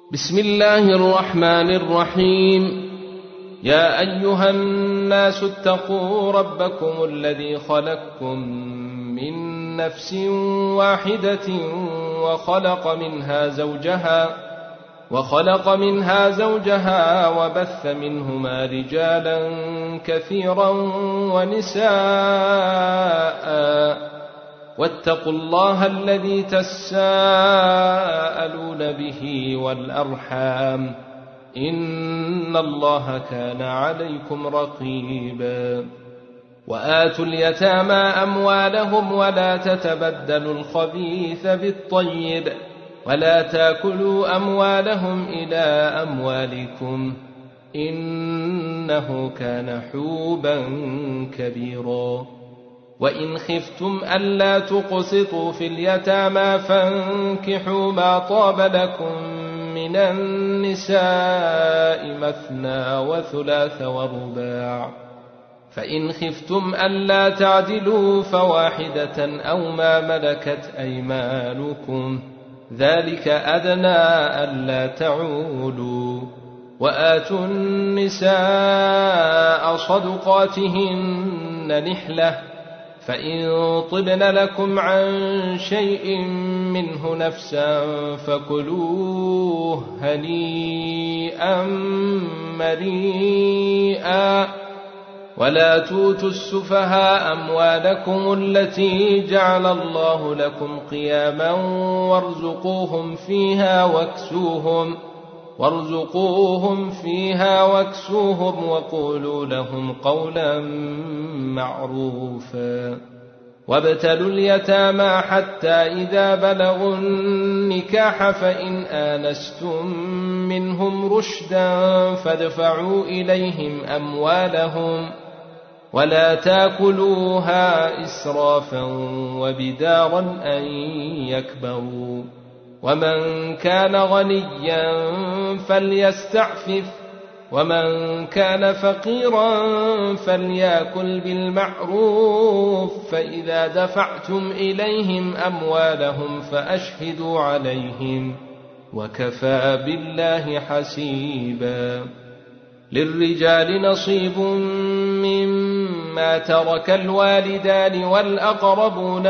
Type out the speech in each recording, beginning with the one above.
بسم الله الرحمن الرحيم. يا أيها الناس اتقوا ربكم الذي خلقكم من نفس واحدة وخلق منها زوجها وبث منهما رجالا كثيرا ونساء، واتقوا الله الذي تساءلون به والأرحام، إن الله كان عليكم رقيبا. وآتوا اليتامى أموالهم ولا تتبدلوا الخبيث بالطيب ولا تاكلوا أموالهم إلى أموالكم، إنه كان حوبا كبيرا. وإن خفتم ألا تقسطوا في اليتامى فانكحوا ما طاب لكم من النساء مثنى وثلاث ورباع، فإن خفتم ألا تعدلوا فواحدة أو ما ملكت أيمانكم، ذلك أدنى ألا تعولوا. وآتوا النساء صدقاتهن نحلة، فإن طبن لكم عن شيء منه نفسا فكلوه هنيئا مريئا. ولا توتوا السفهاء أموالكم التي جعل الله لكم قياما وارزقوهم فيها واكسوهم وقولوا لهم قولا معروفا. وابتلوا اليتامى حتى إذا بلغوا النكاح فإن آنستم منهم رشدا فادفعوا إليهم أموالهم ولا تاكلوها إسرافا وبدارا أن يكبروا. ومن كان غنيا فليستعفف، ومن كان فقيرا فليأكل بالمعروف، فإذا دفعتم إليهم أموالهم فأشهدوا عليهم، وكفى بالله حسيبا. للرجال نصيب مما ترك الوالدان والأقربون،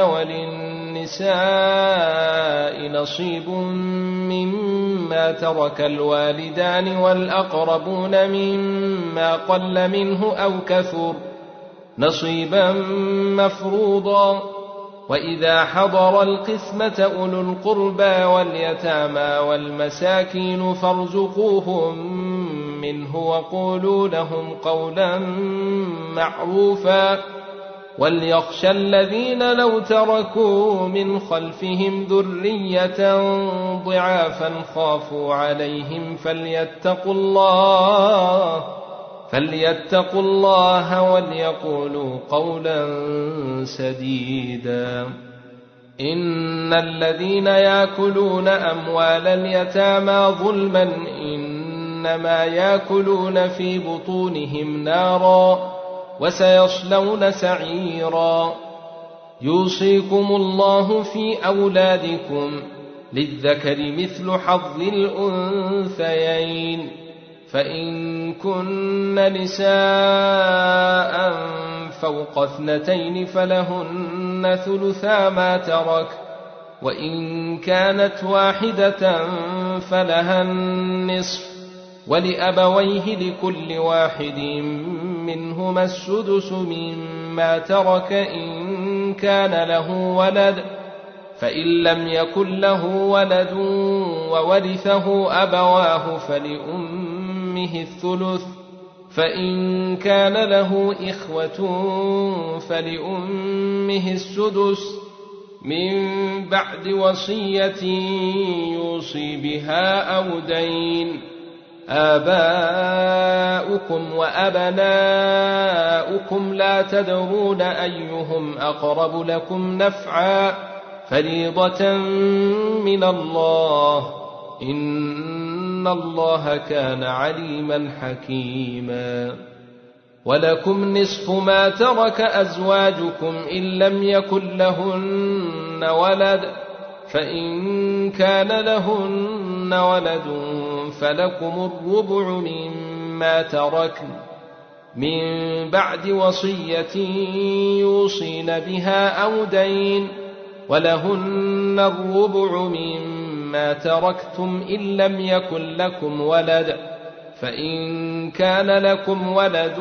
وللنساء نصيب مما ترك الوالدان والأقربون مما قل منه أو كثر نصيبا مفروضا. وإذا حضر القسمة أولو القربى واليتامى والمساكين فارزقوهم منه وقولوا لهم قولا معروفا. وليخشى الذين لو تركوا من خلفهم ذرية ضعافا خافوا عليهم فليتقوا الله وليقولوا قولا سديدا. إن الذين يأكلون أموال اليتامى ظلما إنما يأكلون في بطونهم نارا وسيصلون سعيرا. يوصيكم الله في أولادكم للذكر مثل حظ الأنثيين، فإن كن نساء فوق 2 فلهن ثلثا ما ترك، وإن كانت واحدة فلها النصف، ولأبويه لكل واحد منهما السدس مما ترك إن كان له ولد، فإن لم يكن له ولد وورثه أبواه فلأمه الثلث، فإن كان له إخوة فلأمه السدس من بعد وصية يوصي بها أو دين. آباؤكم وأبناؤكم لا تدرون أيهم أقرب لكم نفعا، فريضة من الله، إن الله كان عليما حكيما. ولكم نصف ما ترك أزواجكم إن لم يكن لهن ولد، فإن كان لهن ولد فلكم الربع مما تركن من بعد وصية يوصين بها أو دين ولهن الربع مما تركتم إن لم يكن لكم ولد فإن كان لكم ولد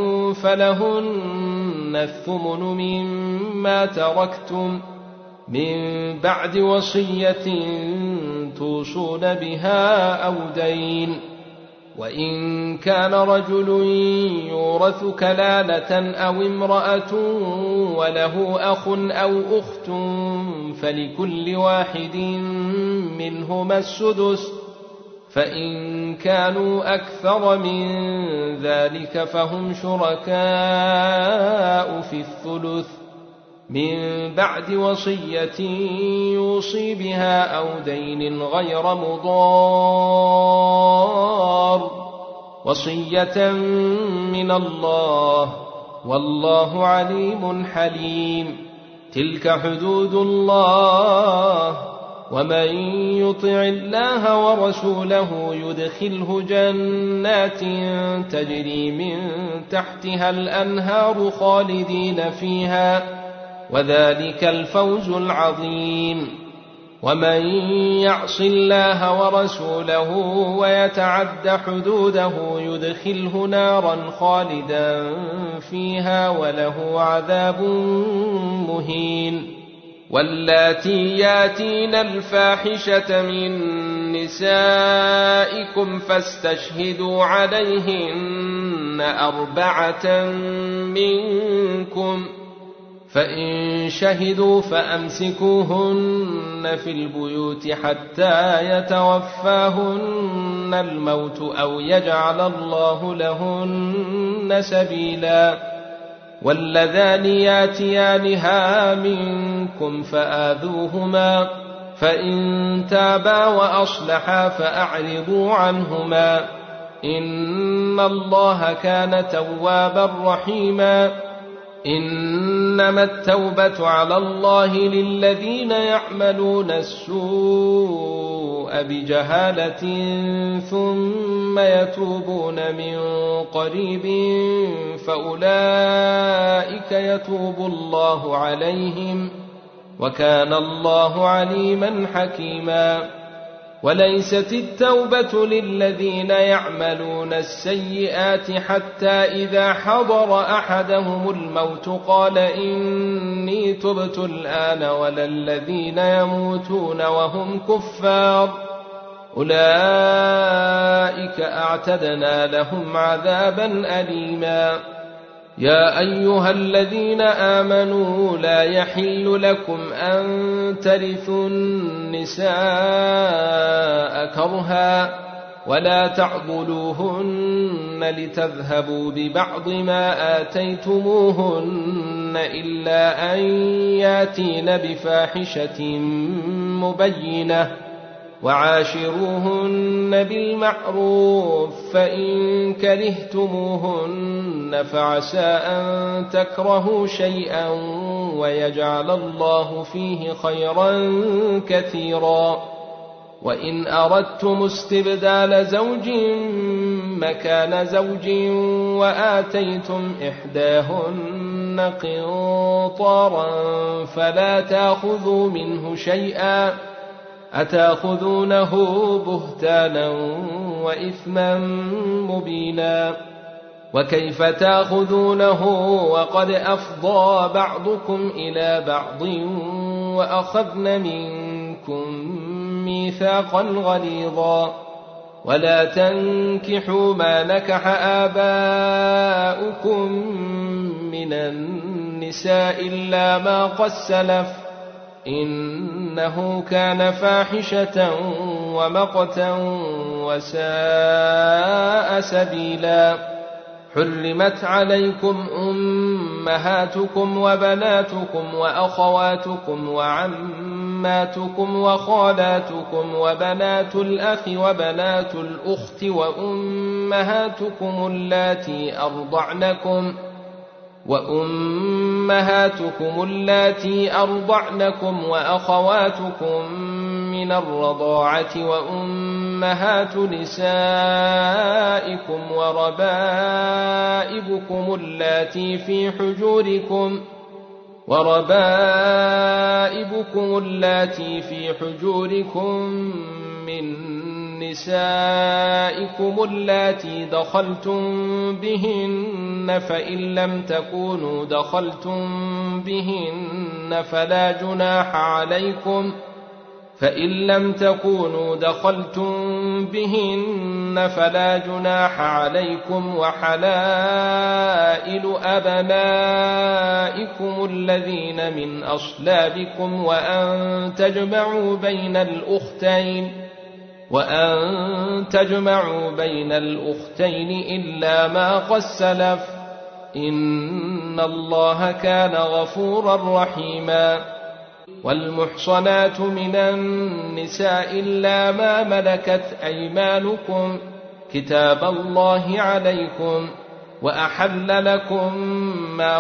فلهن الثمن مما تركتم من بعد وصية توصون بها أو دين وإن كان رجل يورث كلالة أو امرأة وله أخ أو أخت فلكل واحد منهما السدس فإن كانوا أكثر من ذلك فهم شركاء في الثلث من بعد وصية يوصي بها أو دين غير مضار وصية من الله والله عليم حليم تلك حدود الله ومن يطع الله ورسوله يدخله جنات تجري من تحتها الأنهار خالدين فيها وذلك الفوز العظيم ومن يعص الله ورسوله ويتعد حدوده يدخله نارا خالدا فيها وله عذاب مهين واللاتي ياتين الفاحشة من نسائكم فاستشهدوا عليهن 4 منكم فإن شهدوا فأمسكوهن في البيوت حتى يتوفاهن الموت أو يجعل الله لهن سبيلا واللذان ياتيانها منكم فآذوهما فإن تابا وأصلحا فأعرضوا عنهما إن الله كان توابا رحيما إنما التوبة على الله للذين يعملون السوء بجهالة ثم يتوبون من قريب فأولئك يتوب الله عليهم وكان الله عليما حكيما وليست التوبة للذين يعملون السيئات حتى إذا حضر أحدهم الموت قال إني تبت الآن ولا الذين يموتون وهم كفار أولئك أعتدنا لهم عذابا أليما يا أيها الذين آمنوا لا يحل لكم أن ترثوا النساء كرها ولا تعضلوهن لتذهبوا ببعض ما آتيتموهن إلا أن ياتين بفاحشة مبينة وعاشروهن بالمعروف فإن كرهتموهن فعسى أن تكرهوا شيئا ويجعل الله فيه خيرا كثيرا وإن أردتم استبدال زوج مكان زوج وآتيتم إحداهن قنطارا فلا تأخذوا منه شيئا أتأخذونه بهتانا وإثما مبينا وكيف تأخذونه وقد أفضى بعضكم إلى بعض وأخذن منكم ميثاقا غليظا ولا تنكحوا ما نكح آباؤكم من النساء إلا ما قد سلف إنه كان فاحشة ومقتا وساء سبيلا حرمت عليكم أمهاتكم وبناتكم وأخواتكم وعماتكم وخالاتكم وبنات الأخ وبنات الأخت وأمهاتكم اللاتي أرضعنكم وأخواتكم من الرضاعة أمهات نسائكم وربائبكم اللاتي في حجوركم من نسائكم اللاتي دخلتم بهن فإن لم تكونوا دخلتم بهن فلا جناح عليكم وحلائل أبنائكم الذين من أصلابكم وأن تجمعوا بين الأختين إلا ما قد سلف إن الله كان غفورا رحيما والمحصنات من النساء إلا ما ملكت أيمانكم كتاب الله عليكم وأحل لكم ما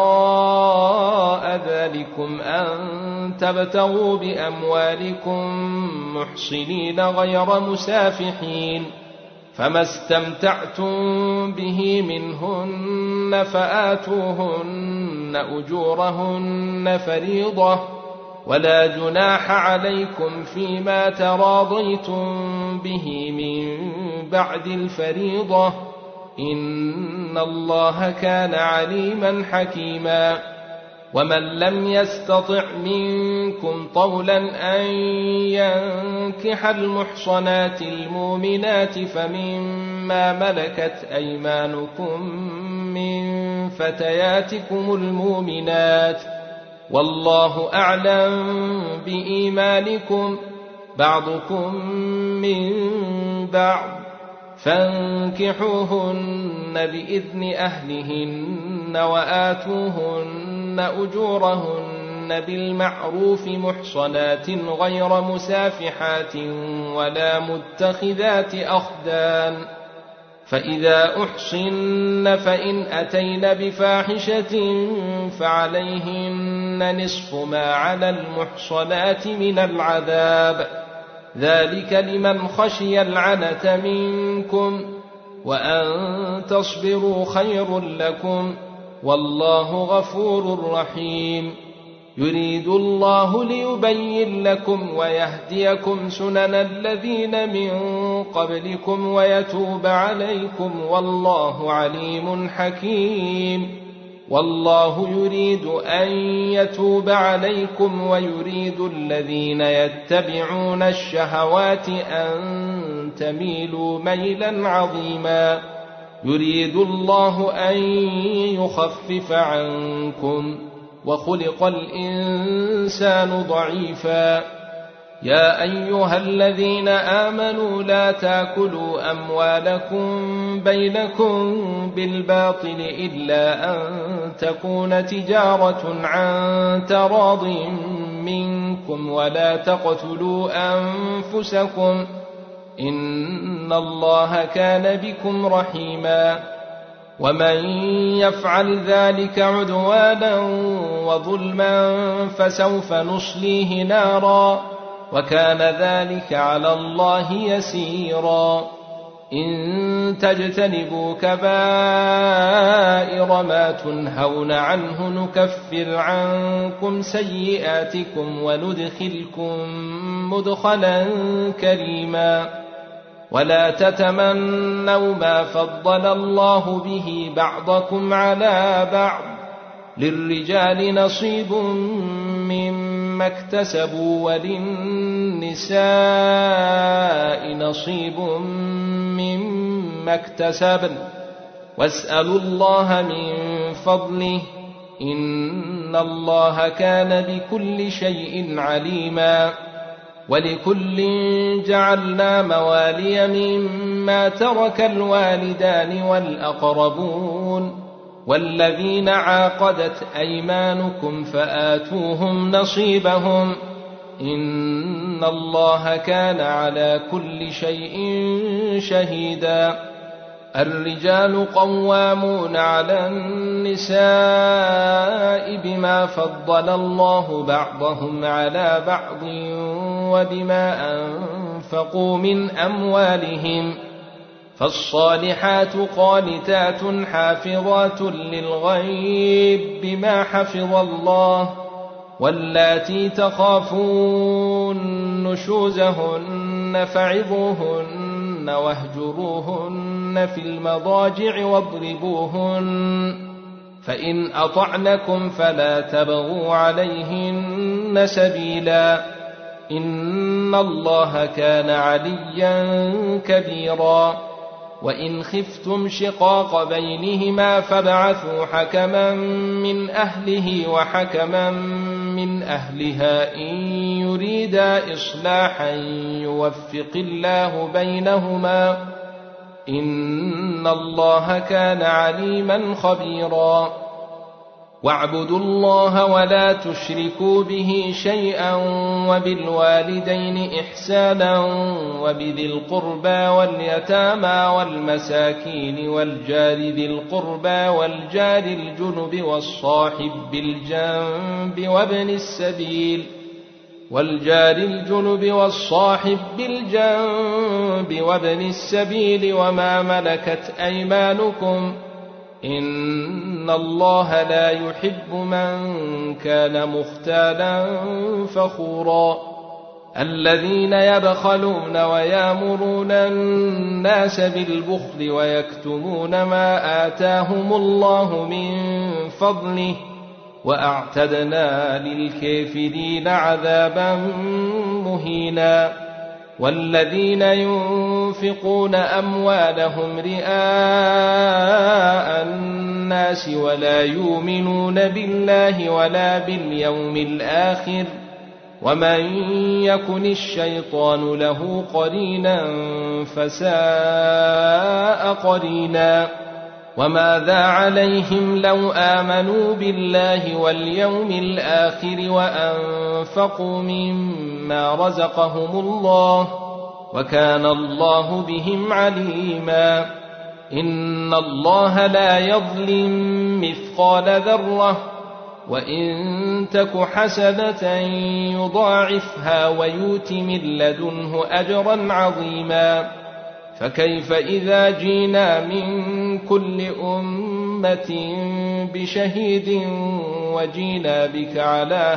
وراء ذلكم أن تبتغوا بأموالكم محصنين غير مسافحين فما استمتعتم به منهن فآتوهن أجورهن فريضة ولا جناح عليكم فيما تراضيتم به من بعد الفريضة إن الله كان عليما حكيما ومن لم يستطع منكم طولا أن ينكح المحصنات المؤمنات فمما ملكت أيمانكم من فتياتكم المؤمنات والله أعلم بإيمانكم بعضكم من بعض فانكحوهن بإذن أهلهن وآتوهن أجورهن بالمعروف محصنات غير مسافحات ولا متخذات أخدان فإذا أحصن فإن أتين بفاحشة فعليهن نصف ما على المحصنات من العذاب ذلك لمن خشي العنة منكم وأن تصبروا خير لكم والله غفور رحيم يريد الله ليبين لكم ويهديكم سنن الذين من قبلكم ويتوب عليكم والله عليم حكيم والله يريد أن يتوب عليكم ويريد الذين يتبعون الشهوات أن تميلوا ميلا عظيما يريد الله أن يخفف عنكم وخلق الإنسان ضعيفا يا أيها الذين آمنوا لا تاكلوا أموالكم بينكم بالباطل إلا أن تكون تجارة عن تراض منكم ولا تقتلوا أنفسكم إن الله كان بكم رحيما ومن يفعل ذلك عدوانا وظلما فسوف نصليه نارا وكان ذلك على الله يسيرا إن تجتنبوا كبائر ما تنهون عنه نكفر عنكم سيئاتكم وندخلكم مدخلا كريما ولا تتمنوا ما فضل الله به بعضكم على بعض للرجال نصيب مما اكتسبوا وللنساء نصيب مما اكتسبن واسألوا الله من فضله إن الله كان بكل شيء عليما ولكل جعلنا موالي مما ترك الوالدان والأقربون والذين عاقدت أيمانكم فآتوهم نصيبهم إن الله كان على كل شيء شهيدا الرجال قوامون على النساء بما فضل الله بعضهم على بعض وبما أنفقوا من أموالهم، فالصالحات قانتات حافظات للغيب بما حفظ الله، واللاتي تخافون نشوزهن فعظوهن واهجروهن في المضاجع واضربوهن، فإن أطعنكم فلا تبغوا عليهن سبيلا، إن الله كان عليا كبيرا. وإن خفتم شقاق بينهما فابعثوا حكما من أهله وحكما من أهلها إن يريدا إصلاحا يوفق الله بينهما، إن الله كان عليما خبيرا. واعبدوا الله ولا تشركوا به شيئا، وبالوالدين إحسانا، وبذي القربى واليتامى والمساكين والجار ذي القربى والجار الجنب والصاحب بالجنب وابن السبيل وما ملكت أيمانكم، إن الله لا يحب من كان مختالا فخورا. الذين يبخلون ويامرون الناس بالبخل ويكتمون ما آتاهم الله من فضله، وأعتدنا للكافرين عذابا مهينا. والذين ينفقون أموالهم رئاء الناس ولا يؤمنون بالله ولا باليوم الآخر، ومن يكن الشيطان له قرينا فساء قرينا. وماذا عليهم لو آمنوا بالله واليوم الآخر وأنفقوا مما رزقهم الله، وكان الله بهم عليما. إن الله لا يظلم مثقال ذرة، وإن تك حسنة يضاعفها ويؤت من لدنه أجرا عظيما. فكيف إذا جينا من كل أمة بشهيد وجينا بك على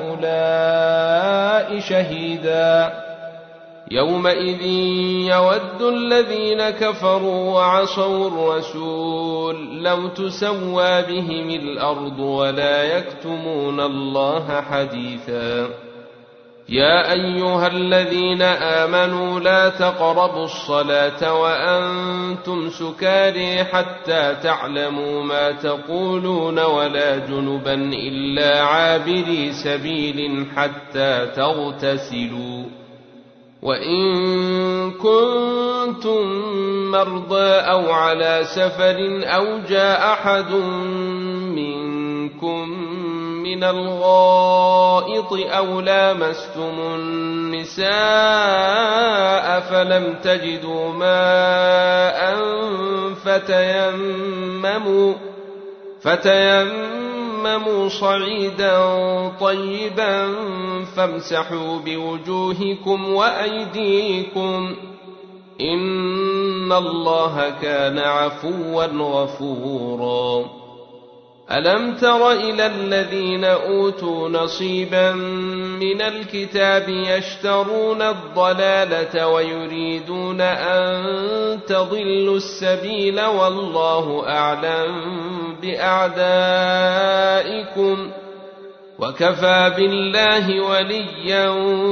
هؤلاء شهيدا، يومئذ يود الذين كفروا وعصوا الرسول لو تسوى بهم الأرض ولا يكتمون الله حديثا. يا أيها الذين آمنوا لا تقربوا الصلاة وأنتم سكارى حتى تعلموا ما تقولون ولا جنبا إلا عابري سبيل حتى تغتسلوا، وإن كنتم مرضى أو على سفر أو جاء أحد منكم من الغائط أو لامستم النساء فلم تجدوا ماء فتيمموا صعيدا طيبا فامسحوا بوجوهكم وأيديكم، إن الله كان عفوا غفورا. ألم تر إلى الذين أوتوا نصيبا من الكتاب يشترون الضلالة ويريدون أن تضلوا السبيل والله أعلم بأعدائكم، وكفى بالله وليا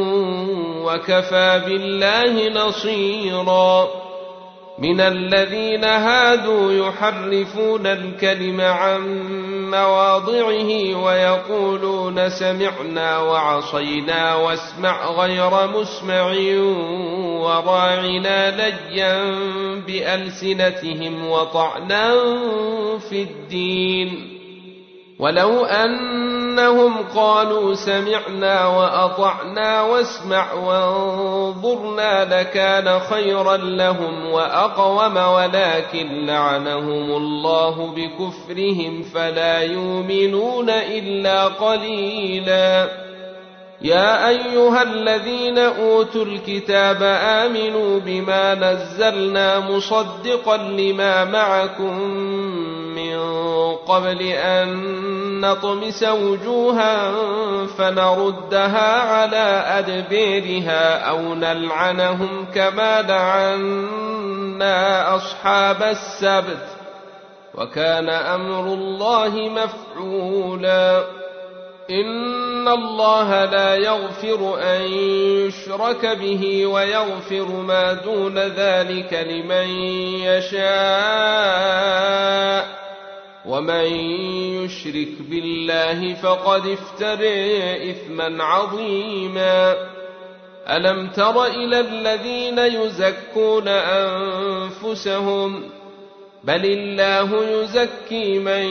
وكفى بالله نصيرا. من الذين هادوا يحرفون الكلم عن مواضعه ويقولون سمعنا وعصينا واسمع غير مسمع وراعنا ليا بألسنتهم وطعنا في الدين، ولو أنهم قالوا سمعنا وأطعنا واسمع وانظرنا لكان خيرا لهم وأقوم، ولكن لعنهم الله بكفرهم فلا يؤمنون إلا قليلا. يا أيها الذين أوتوا الكتاب آمنوا بما نزلنا مصدقا لما معكم من قبل أن نطمس وجوها فنردها على أدبيرها أو نلعنهم كما لعنا أصحاب السبت وكان أمر الله مفعولا إن الله لا يغفر أن يشرك به ويغفر ما دون ذلك لمن يشاء ومن يشرك بالله فقد افترى إثما عظيما ألم تر إلى الذين يزكون أنفسهم بل الله يزكي من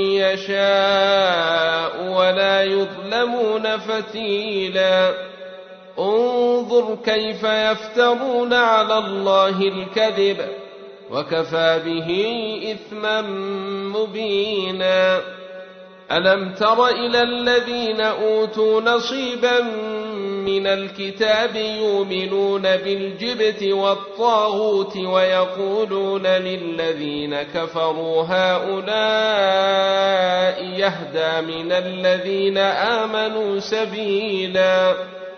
يشاء ولا يظلمون فتيلا انظر كيف يفترون على الله الكذب وكفى به إثما مبينا ألم تر إلى الذين أوتوا نصيبا من الكتاب يؤمنون بالجبت والطاغوت ويقولون للذين كفروا هؤلاء يهدى من الذين آمنوا سبيلا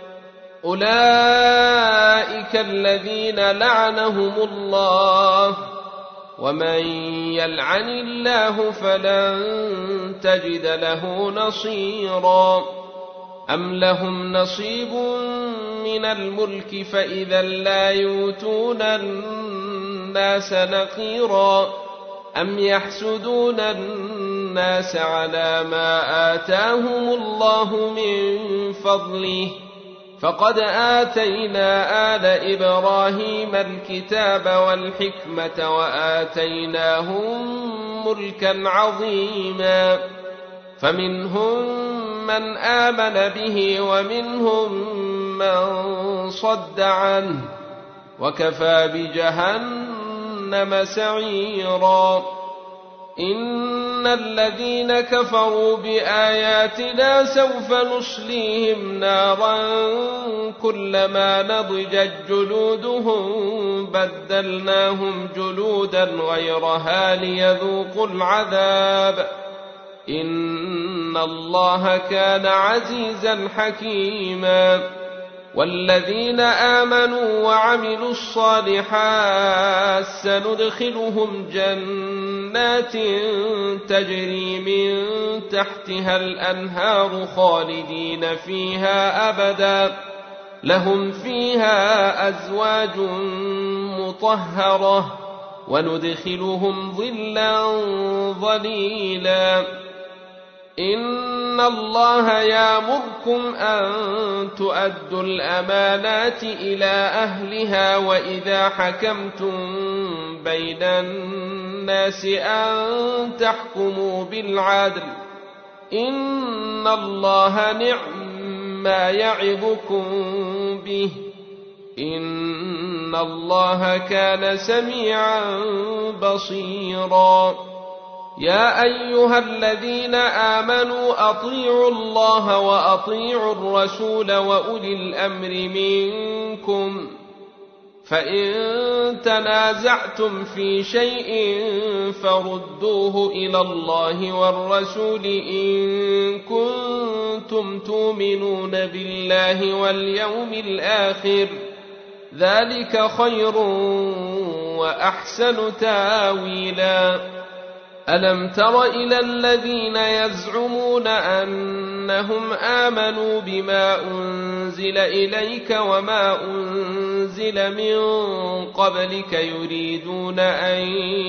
أولئك الذين لعنهم الله ومن يلعن الله فلن تجد له نصيرا أم لهم نصيب من الملك فإذا لا يؤتون الناس نقيرا أم يحسدون الناس على ما آتاهم الله من فضله فقد آتينا آل إبراهيم الكتاب والحكمة وآتيناهم ملكا عظيما فمنهم من آمن به ومنهم من صد عنه وكفى بجهنم سعيرا إن الذين كفروا بآياتنا سوف نصليهم نارا كلما نضجت جلودهم بدلناهم جلودا غيرها ليذوقوا العذاب إن الله كان عزيزا حكيما والذين آمنوا وعملوا الصالحات سندخلهم جنات تجري من تحتها الأنهار خالدين فيها أبدا لهم فيها أزواج مطهرة وندخلهم ظلا ظليلا إن الله يأمركم أن تؤدوا الأمانات إلى أهلها وإذا حكمتم بين الناس أن تحكموا بالعدل إن الله نعم ما يعظكم به إن الله كان سميعا بصيرا يا أيها الذين آمنوا أطيعوا الله وأطيعوا الرسول وأولي الأمر منكم فإن تنازعتم في شيء فردوه إلى الله والرسول إن كنتم تؤمنون بالله واليوم الآخر ذلك خير وأحسن تاويلا ألم تر إلى الذين يزعمون أنهم آمنوا بما أنزل إليك وما أنزل من قبلك يريدون أن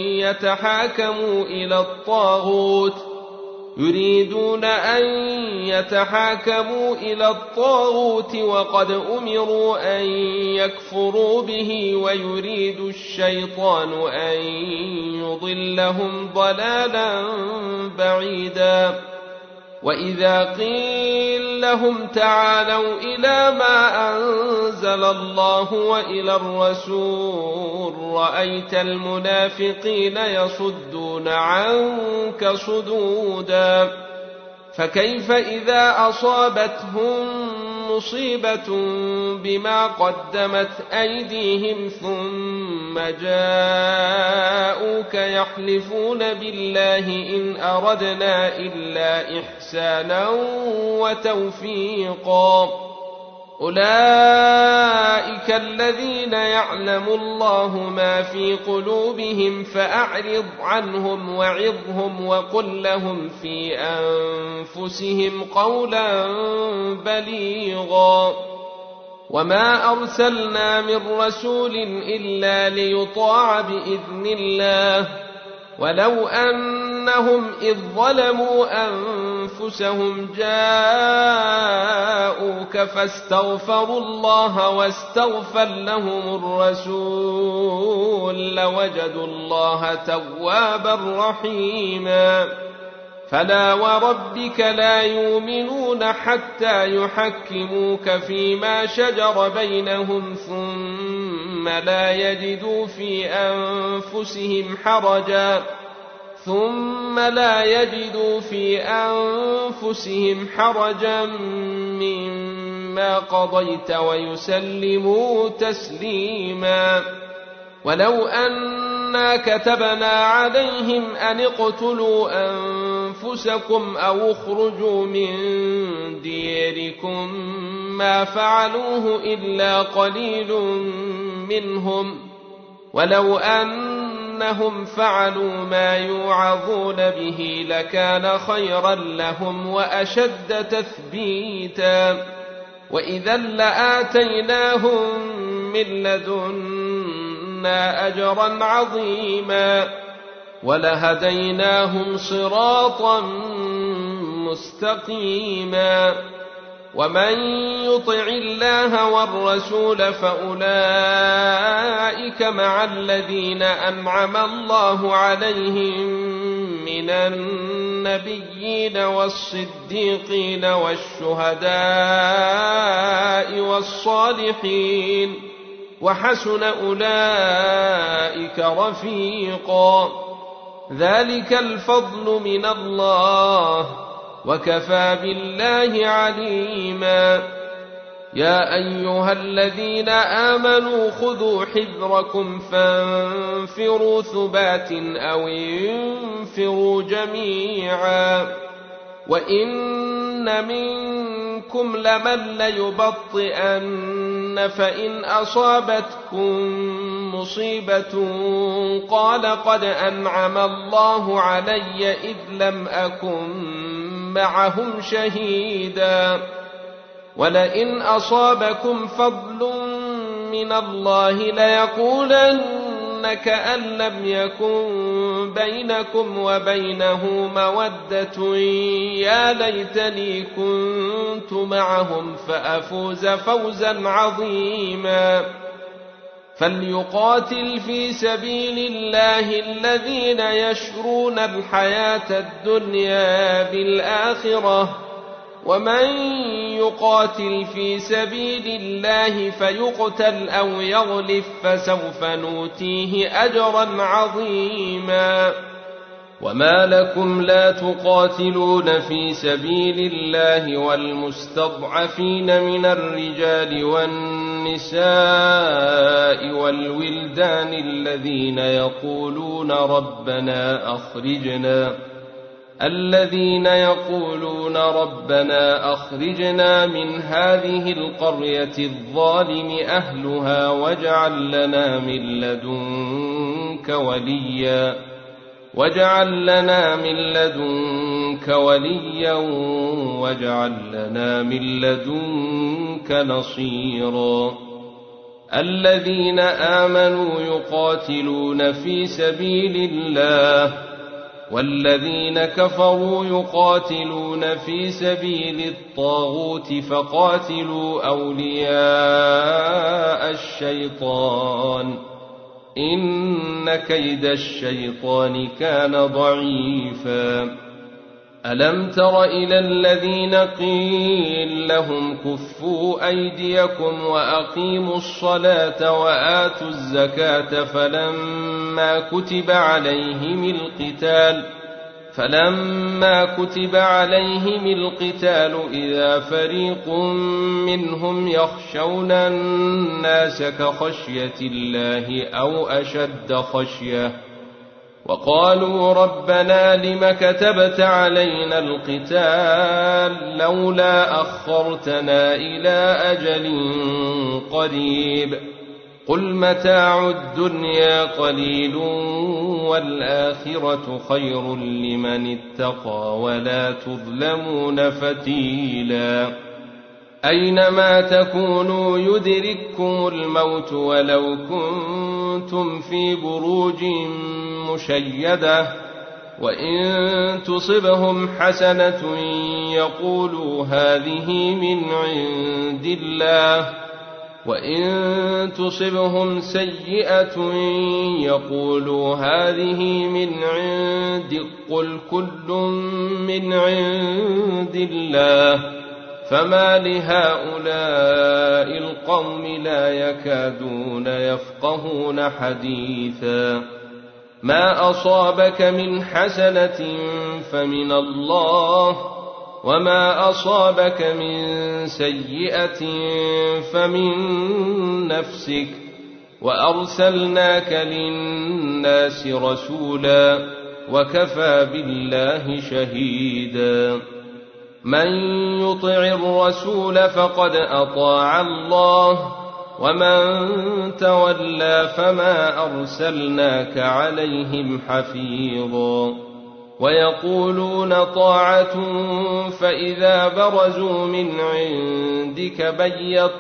يتحاكموا إلى الطاغوت وقد أمروا أن يكفروا به ويريد الشيطان أن يضلهم ضلالا بعيدا وإذا قيل لهم تعالوا إلى ما أنزل الله وإلى الرسول رأيت المنافقين يصدون عنك صدودا فكيف إذا أصابتهم مصيبة بما قدمت أيديهم ثم جاءوك يحلفون بالله إن أردنا إلا إحسانا وتوفيقا أولئك الذين يعلم الله ما في قلوبهم فأعرض عنهم وعظهم وقل لهم في أنفسهم قولا بليغا وما أرسلنا من رسول إلا ليطاع بإذن الله ولو أنهم إذ ظلموا أنفسهم جاءوك فاستغفروا الله واستغفر لهم الرسول لوجدوا الله توابا رحيما فلا وربك لا يؤمنون حتى يحكموك فيما شجر بينهم ثم لا يجدوا في أنفسهم حرجا مما قضيت ويسلموا تسليما ولو أنا كتبنا عليهم أن اقتلوا أنفسكم أو اخرجوا من ديركم ما فعلوه إلا قليل منهم ولو أنهم فعلوا ما يوعظون به لكان خيرا لهم وأشد تثبيتا وإذا لآتيناهم من لدنا أجرا عظيما ولهديناهم صراطا مستقيما ومن يطع الله والرسول فأولئك مع الذين أنعم الله عليهم من النبيين والصديقين والشهداء والصالحين وحسن أولئك رفيقا ذلك الفضل من الله وكفى بالله عليما يا أيها الذين آمنوا خذوا حذركم فانفروا ثبات أو انفروا جميعا وإن منكم لمن ليبطئن فإن أصابتكم مصيبة قال قد أنعم الله علي إذ لم أكن معهم شهيدا ولئن أصابكم فضل من الله ليقولن كأن لم يكن بينكم وبينه مودة يا ليتني كنت معهم فأفوز فوزا عظيما فليقاتل في سبيل الله الذين يشرون الحياة الدنيا بالآخرة ومن يقاتل في سبيل الله فيقتل أو يغلف فسوف نؤتيه أجرا عظيما وما لكم لا تقاتلون في سبيل الله والمستضعفين من الرجال والنساء والولدان الذين يقولون ربنا أخرجنا من هذه القرية الظالم أهلها واجعل لنا من لدنك وليا واجعل لنا من لدنك نصيرا الذين آمنوا يقاتلون في سبيل الله والذين كفروا يقاتلون في سبيل الطاغوت فقاتلوا أولياء الشيطان إن كيد الشيطان كان ضعيفا ألم تر إلى الذين قيل لهم كفوا أيديكم وأقيموا الصلاة وآتوا الزكاة فلما كتب عليهم فلما كتب عليهم القتال إذا فريق منهم يخشون الناس كخشية الله أو أشد خشية وقالوا ربنا لم كتبت علينا القتال لولا أخرتنا إلى أجل قريب قل متاع الدنيا قليل والآخرة خير لمن اتقى ولا تظلمون فتيلا أينما تكونوا يدرككم الموت ولو كنتم في بروج مشيدة وإن تصبهم حسنة يقولوا هذه من عند الله وإن تصبهم سيئة يقولوا هذه من عندك قل كل من عند الله فما لهؤلاء القوم لا يكادون يفقهون حديثا ما أصابك من حسنة فمن الله وما أصابك من سيئة فمن نفسك وأرسلناك للناس رسولا وكفى بالله شهيدا من يطع الرسول فقد أطاع الله ومن تولى فما أرسلناك عليهم حفيظا ويقولون طاعة فإذا برزوا من عندك بيت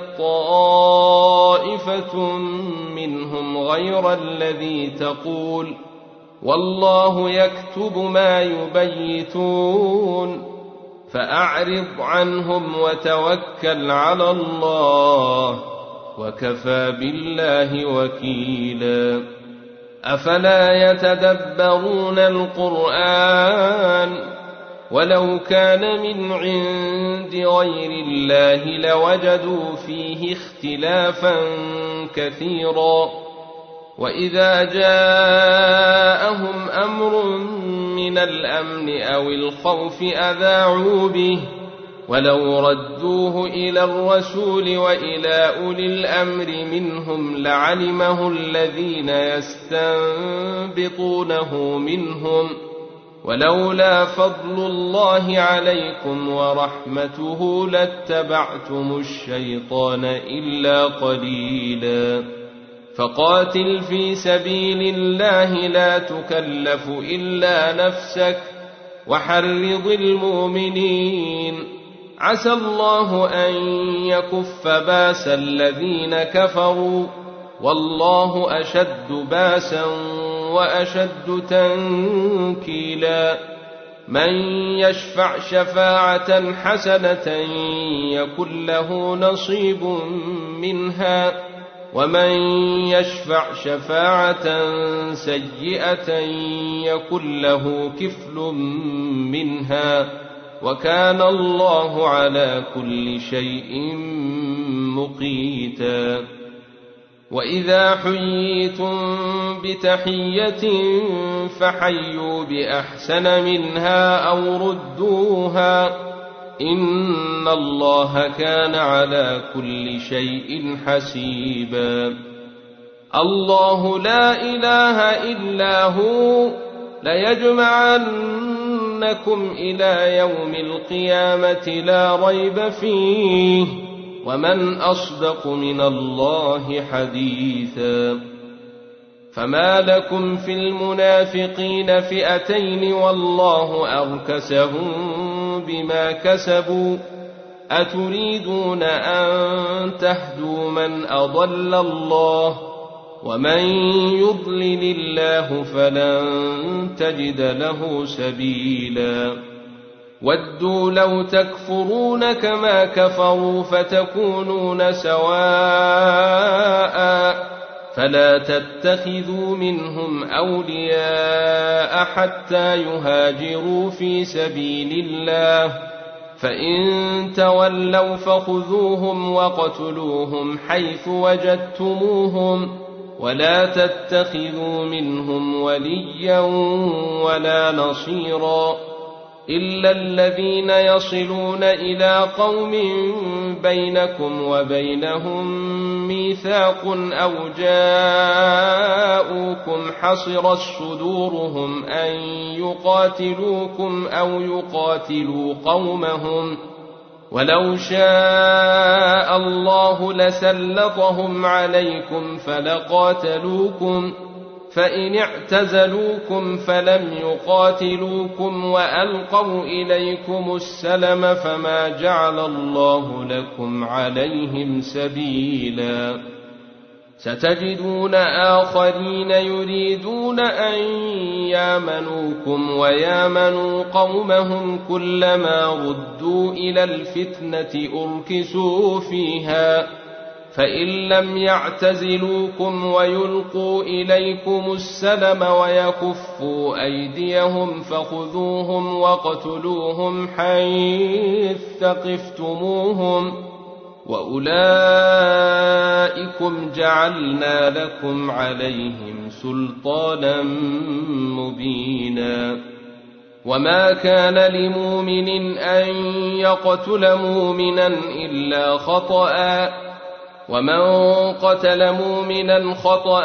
طائفة منهم غير الذي تقول والله يكتب ما يبيتون فأعرض عنهم وتوكل على الله وكفى بالله وكيلا أفلا يتدبرون القرآن ولو كان من عند غير الله لوجدوا فيه اختلافا كثيرا وإذا جاءهم أمر من الأمن أو الخوف أذاعوا به ولو ردوه إلى الرسول وإلى أولي الأمر منهم لعلمه الذين يستنبطونه منهم ولولا فضل الله عليكم ورحمته لاتبعتم الشيطان إلا قليلا فقاتل في سبيل الله لا تكلف إلا نفسك وحرض المؤمنين عسى الله أن يكف باس الذين كفروا والله أشد باسا وأشد تنكيلا من يشفع شفاعة حسنة يكن له نصيب منها ومن يشفع شفاعة سيئة يكن له كفل منها وكان الله على كل شيء مقيتا وإذا حييتم بتحية فحيوا بأحسن منها أو ردوها إن الله كان على كل شيء حسيبا الله لا إله إلا هو ليجمعنكم إلى يوم القيامة لا ريب فيه ومن أصدق من الله حديثا فما لكم في المنافقين فئتين والله أركسهم بما كسبوا أتريدون أن تهدوا من أضل الله ومن يضلل الله فلن تجد له سبيلا ودوا لو تكفرون كما كفروا فتكونون سواء فلا تتخذوا منهم أولياء حتى يهاجروا في سبيل الله فإن تولوا فخذوهم وقتلوهم حيث وجدتموهم ولا تتخذوا منهم وليا ولا نصيرا إلا الذين يصلون إلى قوم بينكم وبينهم ميثاق أو جاءوكم حصرت صدورهم أن يقاتلوكم أو يقاتلوا قومهم ولو شاء الله لسلطهم عليكم فلقاتلوكم فإن اعتزلوكم فلم يقاتلوكم وألقوا إليكم السلم فما جعل الله لكم عليهم سبيلا ستجدون آخرين يريدون أن يامنوكم ويامنوا قومهم كلما ردوا إلى الفتنة أركسوا فيها فإن لم يعتزلوكم ويلقوا إليكم السلم ويكفوا أيديهم فخذوهم واقتلوهم حيث ثقفتموهم وأولئكم جعلنا لكم عليهم سلطانا مبينا وما كان لمؤمن أن يقتل مؤمنا إلا خطأ ومن قتل مؤمنا خطأ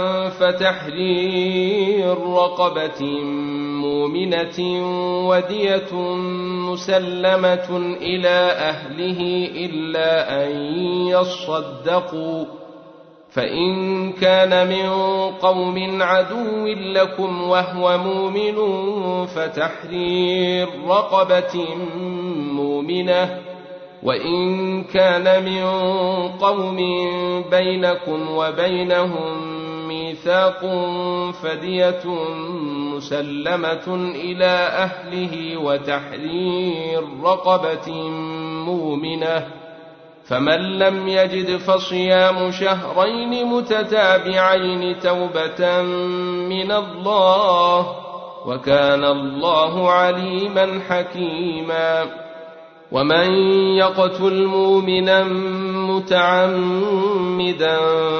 فتحرير رقبة مؤمنة ودية مسلمة إلى أهله إلا أن يصدقوا فإن كان من قوم عدو لكم وهو مؤمن فتحرير رقبة مؤمنة وإن كان من قوم بينكم وبينهم ميثاق فدية مسلمة إلى أهله وتحرير رقبة مؤمنة فمن لم يجد فصيام شهرين متتابعين توبة من الله وكان الله عليما حكيما ومن يقتل مؤمنا متعمدا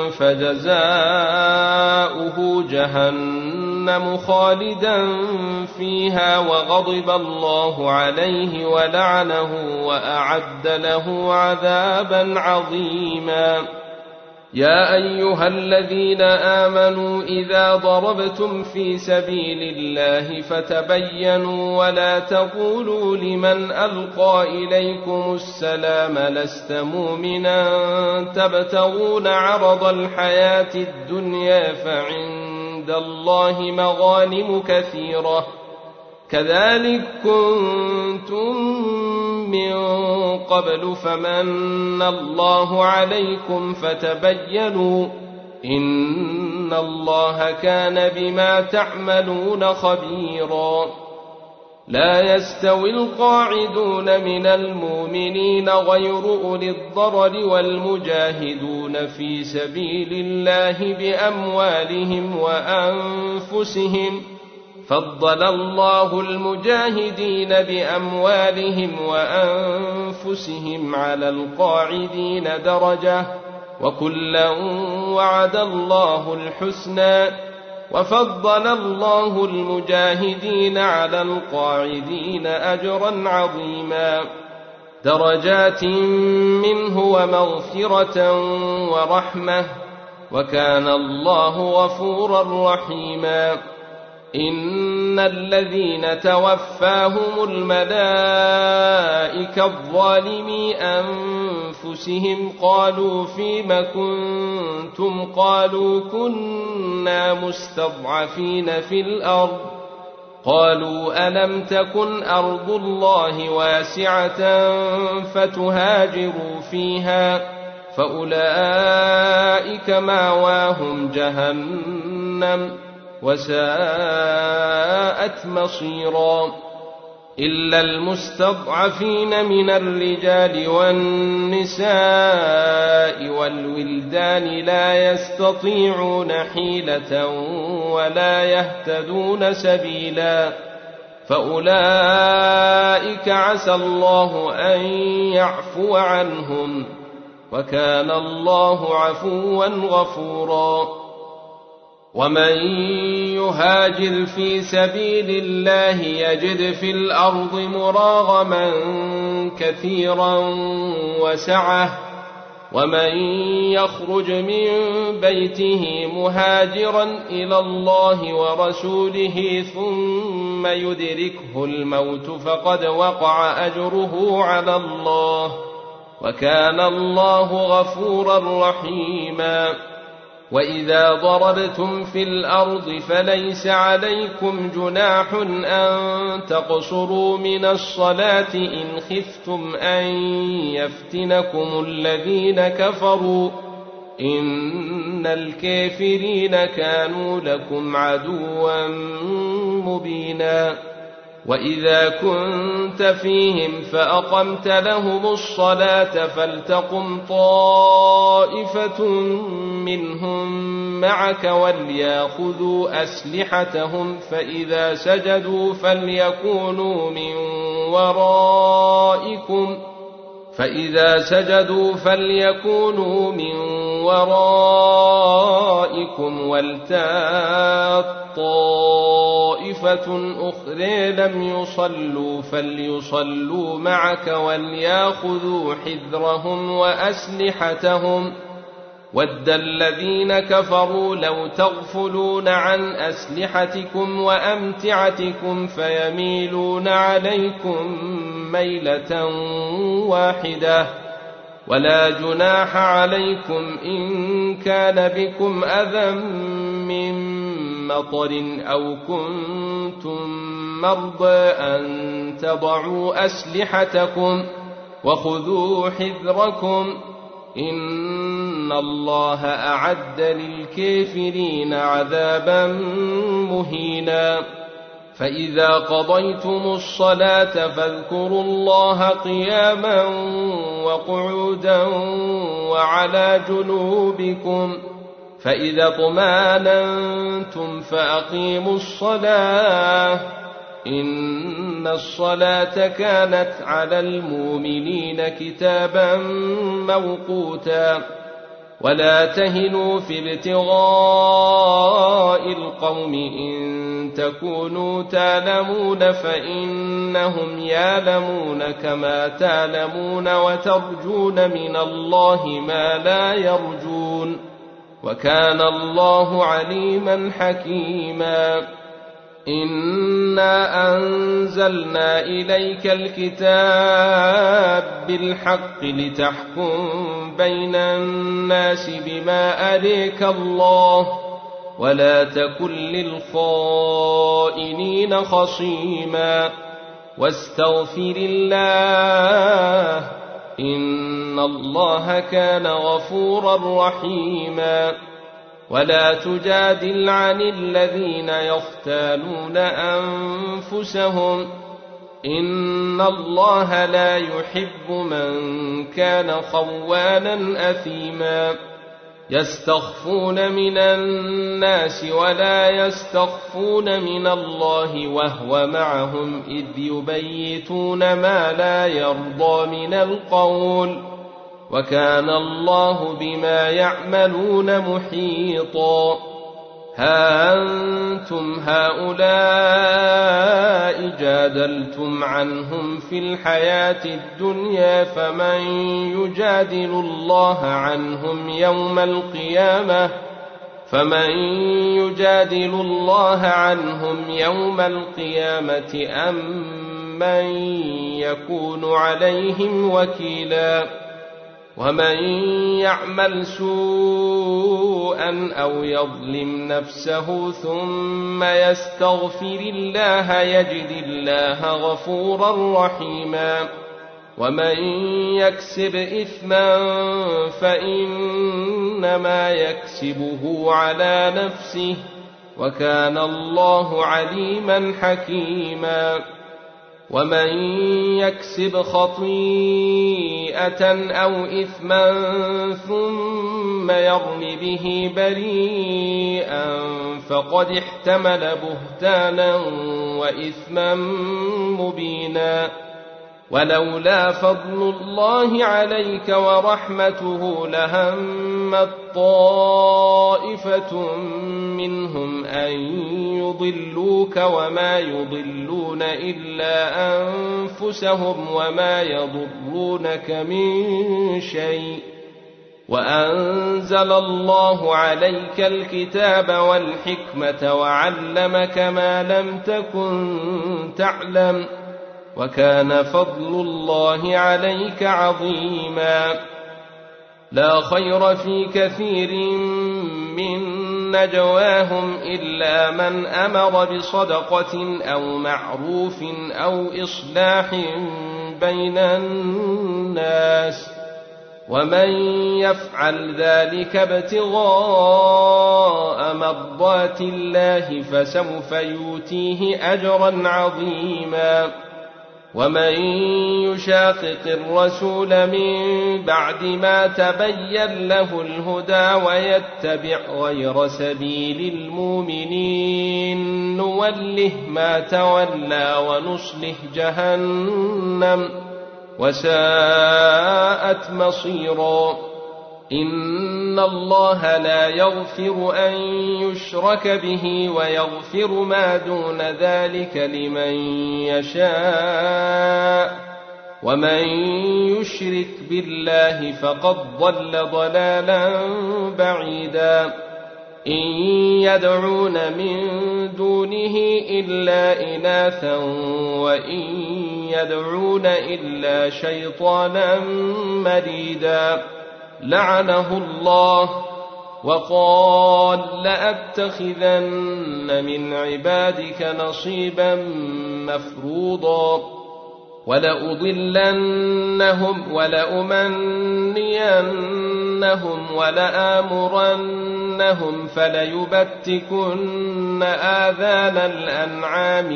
فجزاؤه جهنم خالدا فيها وغضب الله عليه ولعنه وأعد له عذابا عظيما يا أيها الذين آمنوا إذا ضربتم في سبيل الله فتبينوا ولا تقولوا لمن ألقى إليكم السلام لست مؤمنا تبتغون عرض الحياة الدنيا فعند الله مغانم كثيرة كذلك كنتم من قبل فمن الله عليكم فتبينوا إن الله كان بما تعملون خبيرا لا يستوي القاعدون من المؤمنين غير أولي الضرر والمجاهدون في سبيل الله بأموالهم وأنفسهم فضل الله المجاهدين بأموالهم وأنفسهم على القاعدين درجة وكلا وعد الله الحسنى وفضل الله المجاهدين على القاعدين أجرا عظيما درجات منه ومغفرة ورحمة وكان الله غفورا رحيما إن الذين توفاهم الملائكة الظالمي أنفسهم قالوا فيم كنتم قالوا كنا مستضعفين في الأرض قالوا ألم تكن أرض الله واسعة فتهاجروا فيها فأولئك مأواهم جهنم وساءت مصيرا إلا المستضعفين من الرجال والنساء والولدان لا يستطيعون حيلة ولا يهتدون سبيلا فأولئك عسى الله أن يعفو عنهم وكان الله عفوا غفورا ومن يهاجر في سبيل الله يجد في الأرض مراغما كثيرا وسعة ومن يخرج من بيته مهاجرا إلى الله ورسوله ثم يدركه الموت فقد وقع أجره على الله وكان الله غفورا رحيما وإذا ضربتم في الأرض فليس عليكم جناح أن تقصروا من الصلاة إن خفتم أن يفتنكم الذين كفروا إن الكافرين كانوا لكم عدوا مبينا وإذا كنت فيهم فأقمت لهم الصلاة فلتقم طائفة منهم معك وليأخذوا أسلحتهم فإذا سجدوا فليكونوا من ورائكم ولتأت طائفة أخرى لم يصلوا فليصلوا معك وليأخذوا حذرهم وأسلحتهم ود الذين كفروا لو تغفلون عن أسلحتكم وأمتعتكم فيميلون عليكم ميلة واحدة ولا جناح عليكم إن كان بكم أذى من مطر أو كنتم مرضى أن تضعوا أسلحتكم وخذوا حذركم إن الله أعد للكافرين عذابا مهينا فإذا قضيتم الصلاة فاذكروا الله قياما وقعودا وعلى جنوبكم فإذا اطمأننتم فأقيموا الصلاة إن الصلاة كانت على المؤمنين كتابا موقوتا ولا تهنوا في ابتغاء القوم إن تكونوا تعلمون فإنهم يعلمون كما تعلمون وترجون من الله ما لا يرجون وكان الله عليما حكيما إنا أنزلنا إليك الكتاب بالحق لتحكم بين الناس بما أريك الله ولا تكن للخائنين خصيما واستغفر الله إن الله كان غفورا رحيما ولا تجادل عن الذين يختانون أنفسهم إن الله لا يحب من كان خوانا أثيما يستخفون من الناس ولا يستخفون من الله وهو معهم إذ يبيتون ما لا يرضى من القول وكان الله بما يعملون محيطا ها أنتم هؤلاء جادلتم عنهم في الحياة الدنيا فمن يجادل الله عنهم يوم القيامة أم من يكون عليهم وكيلا ومن يعمل سوءا أو يظلم نفسه ثم يستغفر الله يجد الله غفورا رحيما ومن يكسب إثما فإنما يكسبه على نفسه وكان الله عليما حكيما ومن يكسب خطيئة أو إثما ثم يرم به بريئا فقد احتمل بهتانا وإثما مبينا ولولا فضل الله عليك ورحمته لهم همت طائفة منهم أن يضلوك وما يضلون إلا أنفسهم وما يضرونك من شيء وأنزل الله عليك الكتاب والحكمة وعلمك ما لم تكن تعلم وكان فضل الله عليك عظيما لا خير في كثير من نجواهم إلا من أمر بصدقة أو معروف أو إصلاح بين الناس ومن يفعل ذلك ابتغاء مرضات الله فسوف يؤتيه أجرا عظيما ومن يشاقق الرسول من بعد ما تبين له الهدى ويتبع غير سبيل المؤمنين نوله ما تولى ونصله جهنم وساءت مصيرا إن الله لا يغفر أن يشرك به ويغفر ما دون ذلك لمن يشاء ومن يشرك بالله فقد ضل ضلالا بعيدا إن يدعون من دونه إلا إناثا وإن يدعون إلا شيطانا مريدا لعنه الله وقال لأتخذن من عبادك نصيبا مفروضا ولأضلنهم ولأمنينهم ولآمرنهم فليبتكن آذان الأنعام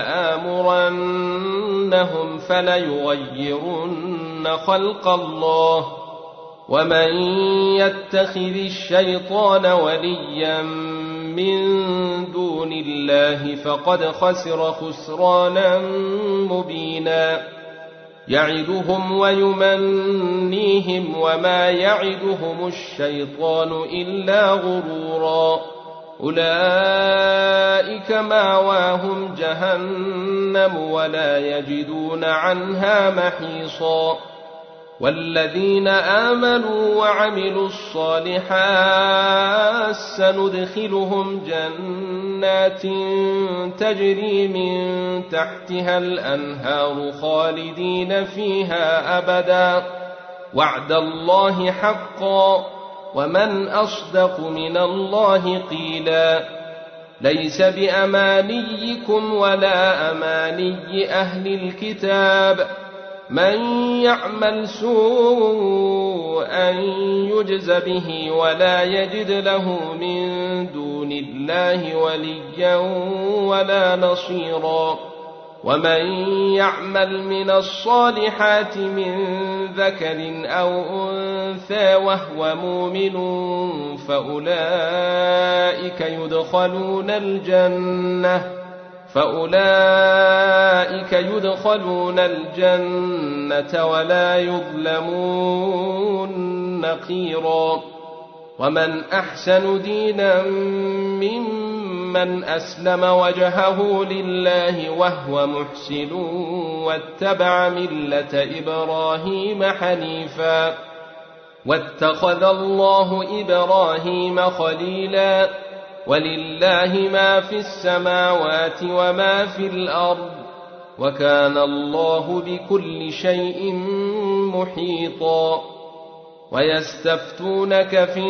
ولآمرنهم فليغيرن خلق الله ومن يتخذ الشيطان وليا من دون الله فقد خسر خسرانا مبينا يعدهم ويمنيهم وما يعدهم الشيطان إلا غرورا أولئك مأواهم جهنم ولا يجدون عنها محيصا والذين آمنوا وعملوا الصالحات سندخلهم جنات تجري من تحتها الأنهار خالدين فيها أبدا وعد الله حقا ومن أصدق من الله قيلا ليس بأمانيكم ولا أماني أهل الكتاب من يعمل سوءا يجز به ولا يجد له من دون الله وليا ولا نصيرا ومن يعمل من الصالحات من ذكر أو أنثى وهو مؤمن فأولئك يدخلون الجنة ولا يظلمون نقيرا ومن أحسن دينا ممن أسلم وجهه لله وهو محسن واتبع ملة إبراهيم حنيفا واتخذ الله إبراهيم خليلا ولله ما في السماوات وما في الأرض وكان الله بكل شيء محيطا ويستفتونك في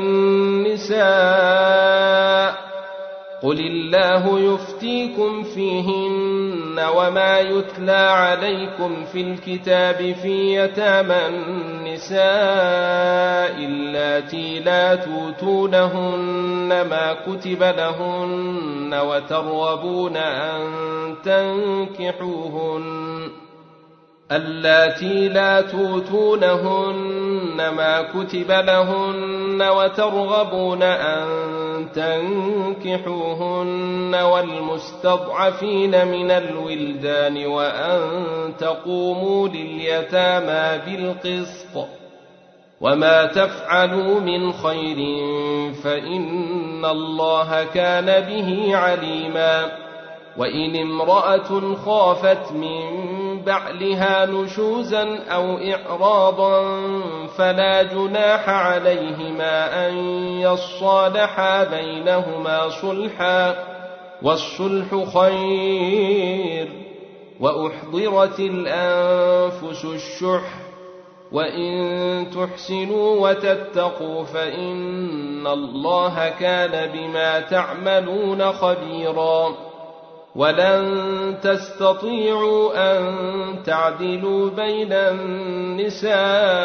النساء قل الله يفتيكم فيهن وما يتلى عليكم في الكتاب في يتامى النساء اللاتي لا توتونهن ما كتب لهن وترغبون أن تنكحوهن والمستضعفين من الولدان وأن تقوموا لليتامى بالقسط وما تفعلوا من خير فإن الله كان به عليما وإن امرأة خافت من بعلها نشوزا أو إعراضا فلا جناح عليهما أن يصالحا بينهما صلحا والصلح خير وأحضرت الأنفس الشح وإن تحسنوا وتتقوا فإن الله كان بما تعملون خبيرا ولن تستطيعوا أن تعدلوا بين النساء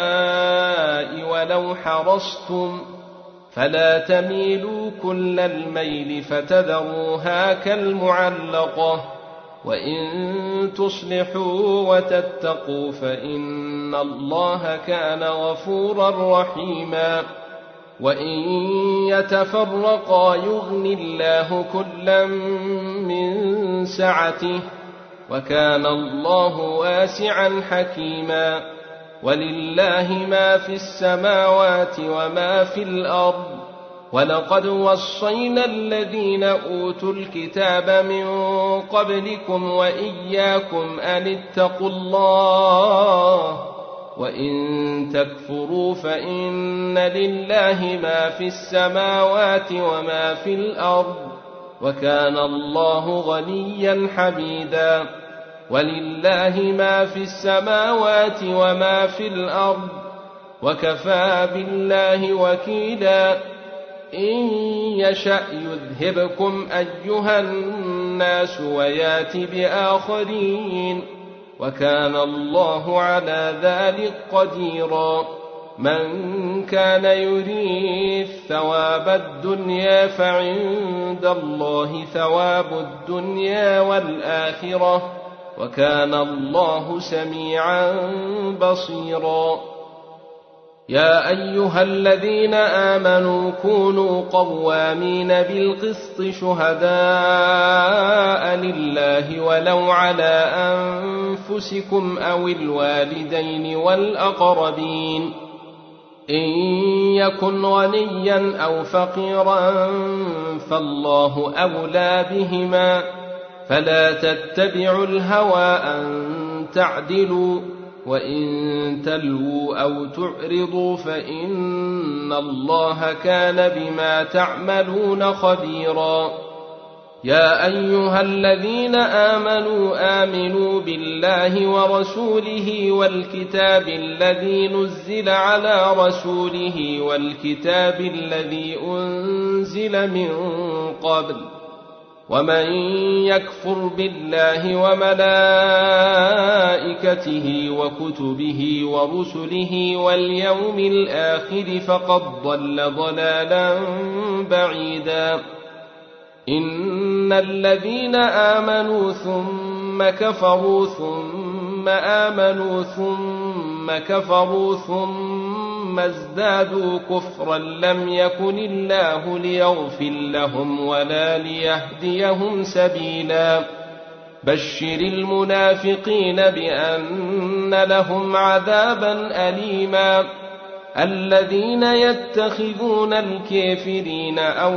ولو حرصتم فلا تميلوا كل الميل فتذروها كالمعلقة وإن تصلحوا وتتقوا فإن الله كان غفورا رحيما وإن يتفرقا يغن الله كلا من سعته وكان الله واسعا حكيما ولله ما في السماوات وما في الأرض ولقد وصينا الذين أوتوا الكتاب من قبلكم وإياكم أن اتقوا الله وإن تكفروا فإن لله ما في السماوات وما في الأرض وكان الله غنيا حميدا ولله ما في السماوات وما في الأرض وكفى بالله وكيلا إن يشأ يذهبكم أيها الناس ويات بآخرين وكان الله على ذلك قديرا من كان يريد ثواب الدنيا فعند الله ثواب الدنيا والآخرة وكان الله سميعا بصيرا يا أيها الذين آمنوا كونوا قوامين بالقسط شهداء لله ولو على أنفسكم أو الوالدين والأقربين إن يكن غنيا أو فقيرا فالله أولى بهما فلا تتبعوا الهوى أن تعدلوا وإن تلووا أو تعرضوا فإن الله كان بما تعملون خبيرا يا أيها الذين آمنوا بالله ورسوله والكتاب الذي نزل على رسوله والكتاب الذي أنزل من قبل ومن يكفر بالله وملائكته وكتبه ورسله واليوم الآخر فقد ضل ضلالا بعيدا إن الذين آمنوا ثم كفروا ثم آمنوا ثم كفروا ثم ازدادوا كفرا لم يكن الله ليغفر لهم ولا ليهديهم سبيلا بشر المنافقين بأن لهم عذابا أليما الذين يتخذون الكافرين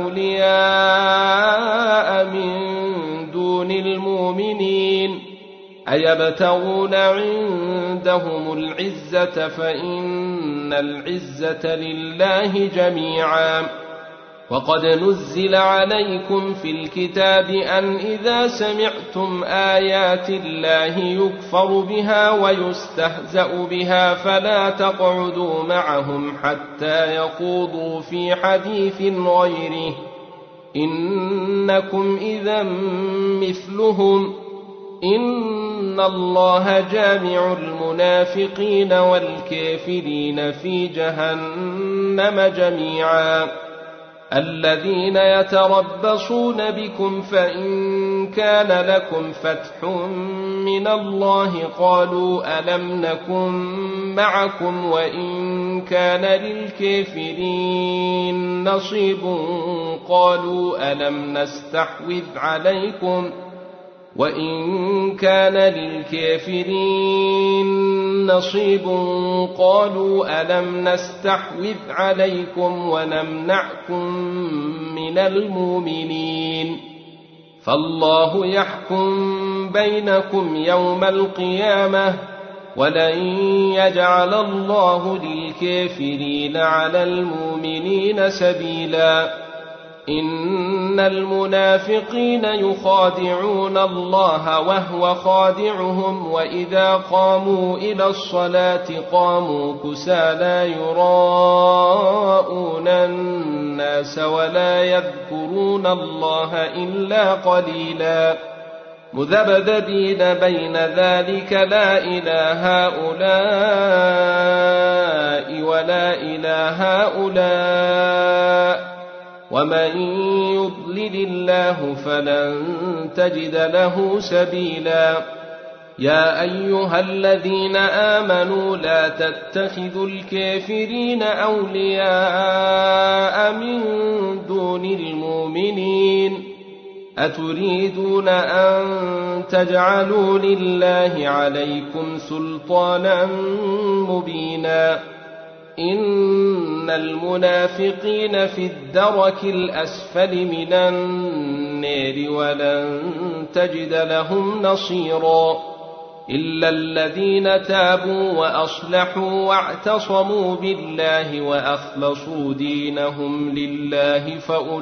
أولياء من دون المؤمنين أيبتغون عندهم العزة فإن العزة لله جميعا وقد نزل عليكم في الكتاب أن إذا سمعتم آيات الله يكفر بها ويستهزأ بها فلا تقعدوا معهم حتى يخوضوا في حديث غيره إنكم إذا مثلهم إن الله جامع المنافقين والكافرين في جهنم جميعا الذين يتربصون بكم فإن كان لكم فتح من الله قالوا ألم نكن معكم وإن كان للكافرين نصيب قالوا ألم نستحوذ عليكم وإن كان للكافرين نصيب قالوا ألم نستحوذ عليكم ونمنعكم من المؤمنين فالله يحكم بينكم يوم القيامة ولن يجعل الله للكافرين على المؤمنين سبيلا إن المنافقين يخادعون الله وهو خادعهم وإذا قاموا إلى الصلاة قاموا كسالى يراءون الناس ولا يذكرون الله إلا قليلا مذبذبين بين ذلك لا إلى هؤلاء ولا إلى هؤلاء ومن يضلل الله فلن تجد له سبيلا يا أيها الذين آمنوا لا تتخذوا الكافرين أولياء من دون المؤمنين أتريدون أن تجعلوا لله عليكم سلطانا مبينا إن المنافقين في الدرك الأسفل من النار ولن تجد لهم نصيرا إلا الذين تابوا وأصلحوا واعتصموا بالله وأخلصوا دينهم لله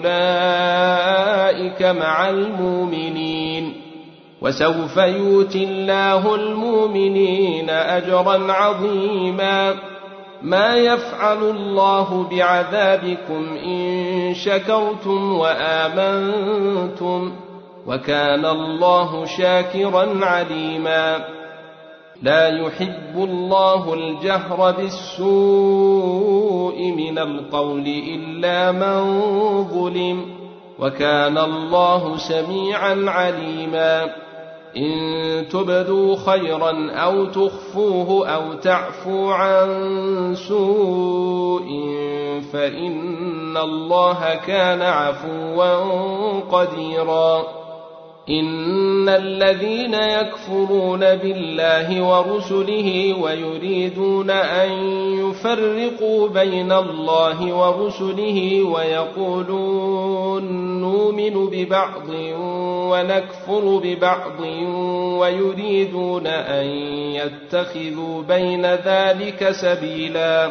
فأولئك مع المؤمنين وسوف يؤتي الله المؤمنين أجرا عظيما ما يفعل الله بعذابكم إن شكرتم وآمنتم وكان الله شاكرا عليما لا يحب الله الجهر بالسوء من القول إلا من ظلم وكان الله سميعا عليما إن تبدوا خيرا أو تخفوه أو تعفوا عن سوء فإن الله كان عفوا قديرا إن الذين يكفرون بالله ورسله ويريدون أن يفرقوا بين الله ورسله ويقولون نؤمن ببعض ونكفر ببعض ويريدون أن يتخذوا بين ذلك سبيلا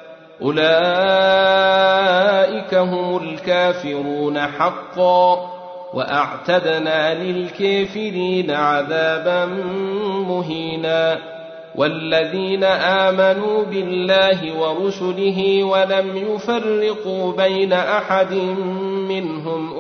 أولئك هم الكافرون حقا وأعتدنا للكافرين عذابا مهينا والذين آمنوا بالله ورسله ولم يفرقوا بين أحد منهم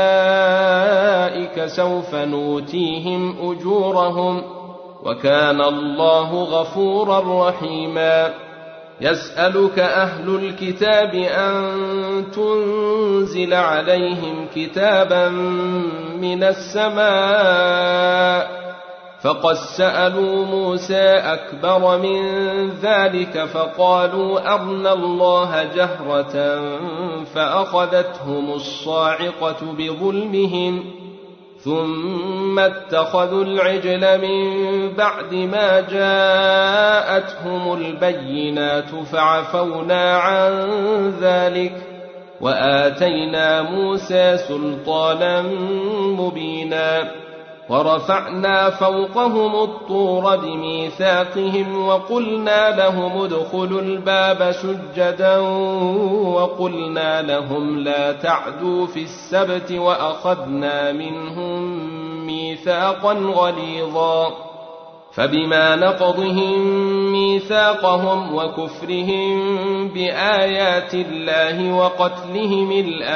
أولئك سوف نؤتيهم أجورهم وكان الله غفورا رحيما يسألك أهل الكتاب أن تنزل عليهم كتابا من السماء فقد سألوا موسى أكبر من ذلك فقالوا أرنا الله جهرة فأخذتهم الصاعقة بظلمهم ثم اتخذوا العجل من بعد ما جاءتهم البينات فعفونا عن ذلك وآتينا موسى سلطانا مبينا ورفعنا فوقهم الطور بميثاقهم وقلنا لهم ادخلوا الباب سجدا وقلنا لهم لا تعدوا في السبت وأخذنا منهم ميثاقا غليظا فبما نقضهم ميثاقهم وكفرهم بآيات الله وقتلهم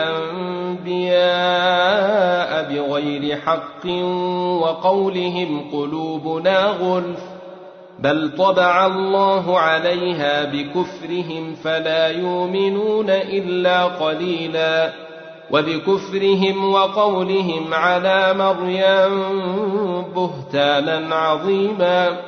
الأنبياء بغير حق وقولهم قلوبنا غلف بل طبع الله عليها بكفرهم فلا يؤمنون إلا قليلا وبكفرهم وقولهم على مريم بهتانا عظيما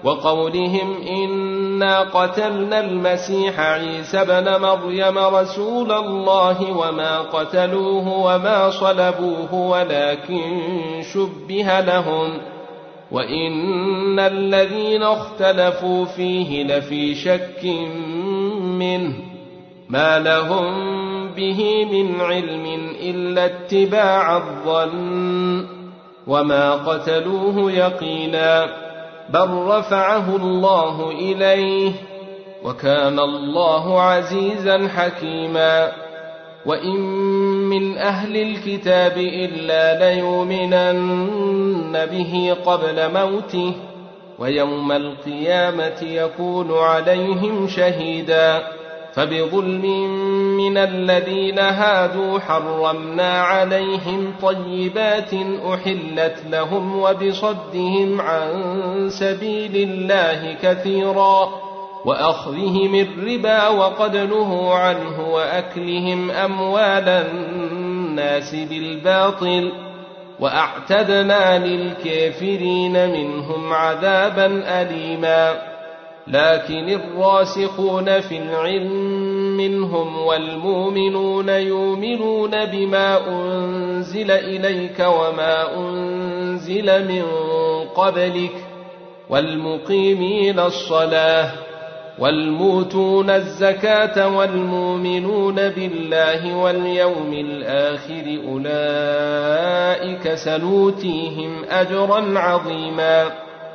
وقولهم إنا قتلنا المسيح عيسى ابن مريم رسول الله وما قتلوه وما صلبوه ولكن شبه لهم وإن الذين اختلفوا فيه لفي شك منه ما لهم به من علم إلا اتباع الظن وما قتلوه يقينا بل رفعه الله إليه وكان الله عزيزا حكيما وإن من أهل الكتاب إلا ليؤمنن به قبل موته ويوم القيامة يكون عليهم شهيدا فبظلم من الذين هادوا حرمنا عليهم طيبات أحلت لهم وبصدهم عن سبيل الله كثيرا وأخذهم الربا وقد نهوا عنه وأكلهم أموال الناس بالباطل وأعتدنا للكافرين منهم عذابا أليما لكن الراسخون في العلم منهم والمؤمنون يؤمنون بما أنزل إليك وما أنزل من قبلك والمقيمين الصلاة والموتون الزكاة والمؤمنون بالله واليوم الآخر أولئك سنؤتيهم أجرا عظيما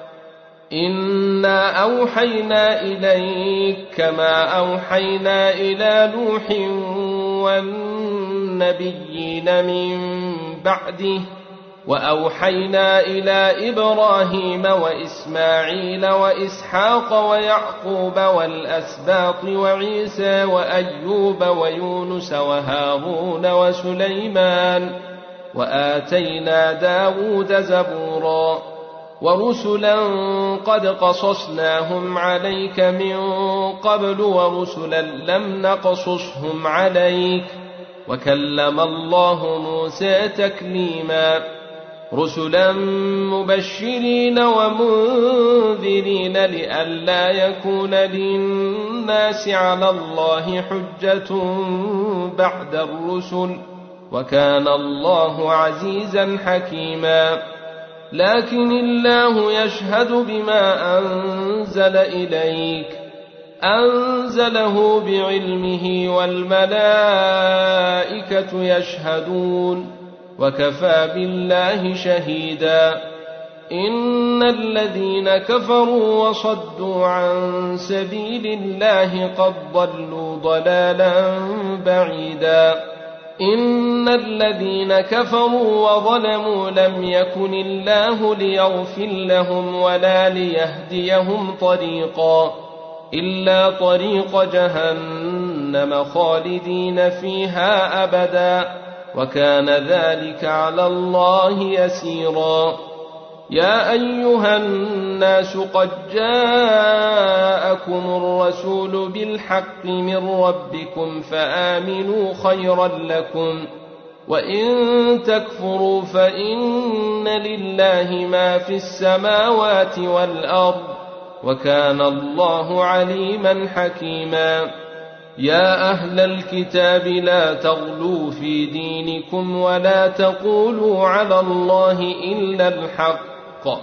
إنا أوحينا إليك كما أوحينا إلى نوح والنبيين من بعده وأوحينا إلى إبراهيم وإسماعيل وإسحاق ويعقوب والأسباط وعيسى وأيوب ويونس وهارون وسليمان وآتينا داود زبورا ورسلا قد قصصناهم عليك من قبل ورسلا لم نقصصهم عليك وكلم الله موسى تكليما رسلا مبشرين ومنذرين لئلا يكون للناس على الله حجة بعد الرسل وكان الله عزيزا حكيما لكن الله يشهد بما أنزل إليك أنزله بعلمه والملائكة يشهدون وكفى بالله شهيدا إن الذين كفروا وصدوا عن سبيل الله قد ضلوا ضلالا بعيدا إن الذين كفروا وظلموا لم يكن الله ليغفر لهم ولا ليهديهم طريقا إلا طريق جهنم خالدين فيها أبدا وكان ذلك على الله يسيرا يا أيها الناس قد جاءكم الرسول بالحق من ربكم فآمنوا خيرا لكم وإن تكفروا فإن لله ما في السماوات والأرض وكان الله عليما حكيما يا أهل الكتاب لا تغلوا في دينكم ولا تقولوا على الله إلا الحق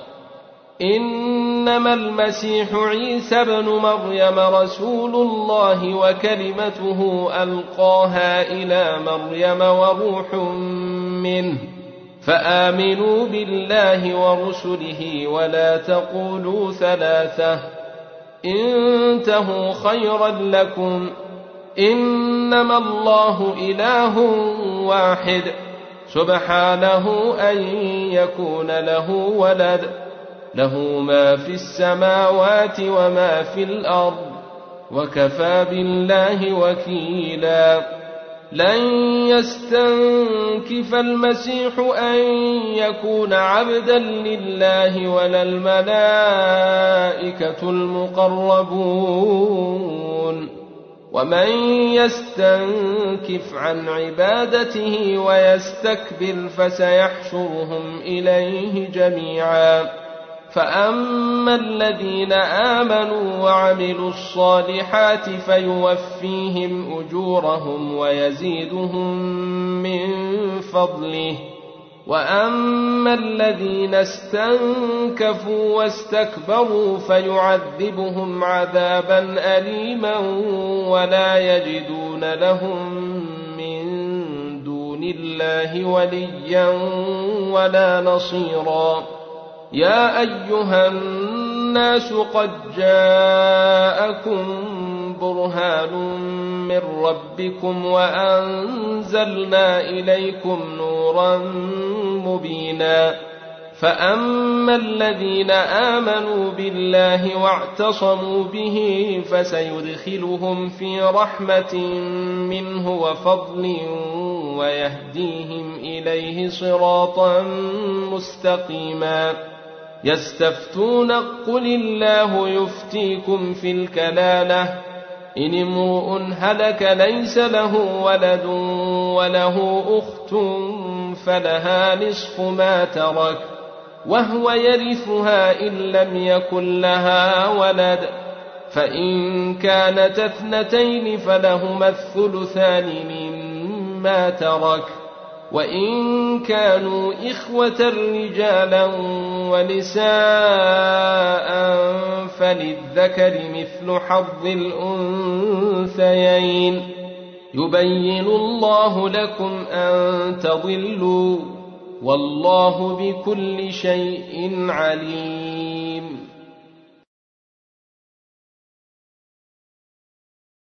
إنما المسيح عيسى ابن مريم رسول الله وكلمته ألقاها إلى مريم وروح منه فآمنوا بالله ورسله ولا تقولوا ثلاثة انتهوا خيرا لكم إنما الله إله واحد سبحانه أن يكون له ولد له ما في السماوات وما في الأرض وكفى بالله وكيلا لن يستنكف المسيح أن يكون عبدا لله ولا الملائكة المقربون ومن يستنكف عن عبادته ويستكبر فسيحشرهم إليه جميعا فأما الذين آمنوا وعملوا الصالحات فيوفيهم أجورهم ويزيدهم من فضله، وأما الذين استنكفوا واستكبروا فيعذبهم عذابا أليما ولا يجدون لهم من دون الله وليا ولا نصيرا. يا أيها الناس قد جاءكم برهان من ربكم وأنزلنا إليكم نورا مبينا. فأما الذين آمنوا بالله واعتصموا به فسيدخلهم في رحمة منه وفضل ويهديهم إليه صراطا مستقيما. يستفتون قل الله يفتيكم في الكلالة إن امرؤ هلك ليس له ولد وله أخت فلها نصف ما ترك وهو يرثها إن لم يكن لها ولد، فإن كانت اثنتين فلهما الثلثان مما ترك، وإن كانوا إخوة رجالا ونساء فللذكر مثل حظ الأنثيين. يبين الله لكم أن تضلوا والله بكل شيء عليم.